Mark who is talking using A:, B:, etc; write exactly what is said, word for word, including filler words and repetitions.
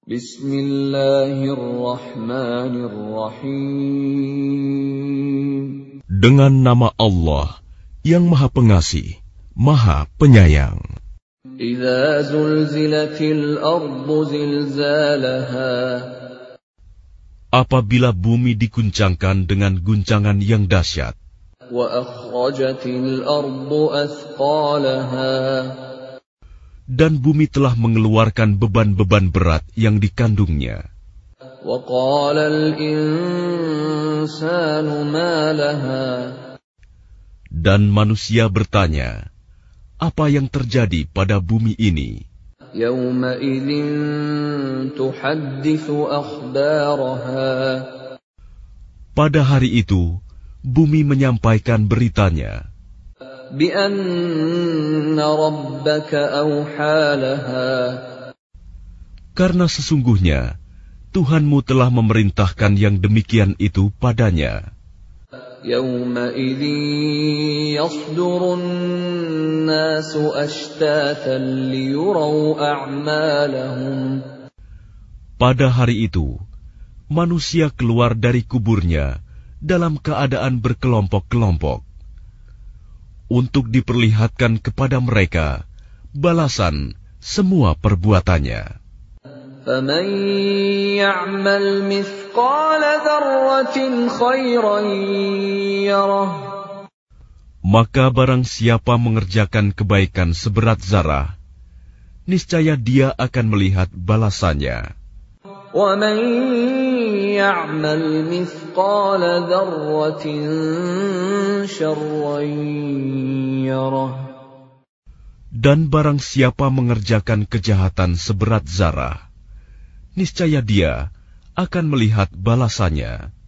A: Bismillahirrahmanirrahim.
B: Dengan nama Allah yang Maha Pengasih, Maha Penyayang.
A: Idza zulzilatil ardu zilzalaha.
B: Apabila bumi diguncangkan dengan guncangan yang dahsyat.
A: Wa akhrajatil ardu athqalaha.
B: Dan bumi telah mengeluarkan beban-beban berat yang dikandungnya.
A: Wa qalal insanu ma laha.
B: Dan manusia bertanya, apa yang terjadi pada bumi ini?
A: Yawma idzin tuhadditsu akhbaraha.
B: Pada hari itu, bumi menyampaikan beritanya.
A: Bi anna rabbaka awha laha.
B: Karena sesungguhnya Tuhanmu telah memerintahkan yang demikian itu padanya.
A: Yawma idzin yasdurun nasu ashtatan liyuraw a'malahum.
B: Pada hari itu, manusia keluar dari kuburnya dalam keadaan berkelompok-kelompok, untuk diperlihatkan kepada mereka balasan semua perbuatannya.
A: فَمَنْ يَعْمَلْ مِثْقَالَ ذَرَّةٍ خَيْرًا يَرَهُ.
B: Maka barang siapa mengerjakan kebaikan seberat zarah, niscaya dia akan melihat balasannya.
A: وَمَنْ يَعْمَلْ مِثْقَالَ ذَرَّةٍ شَرًّا يَرَهُ.
B: Dan barang siapa mengerjakan kejahatan seberat zarah, niscaya dia akan melihat balasannya.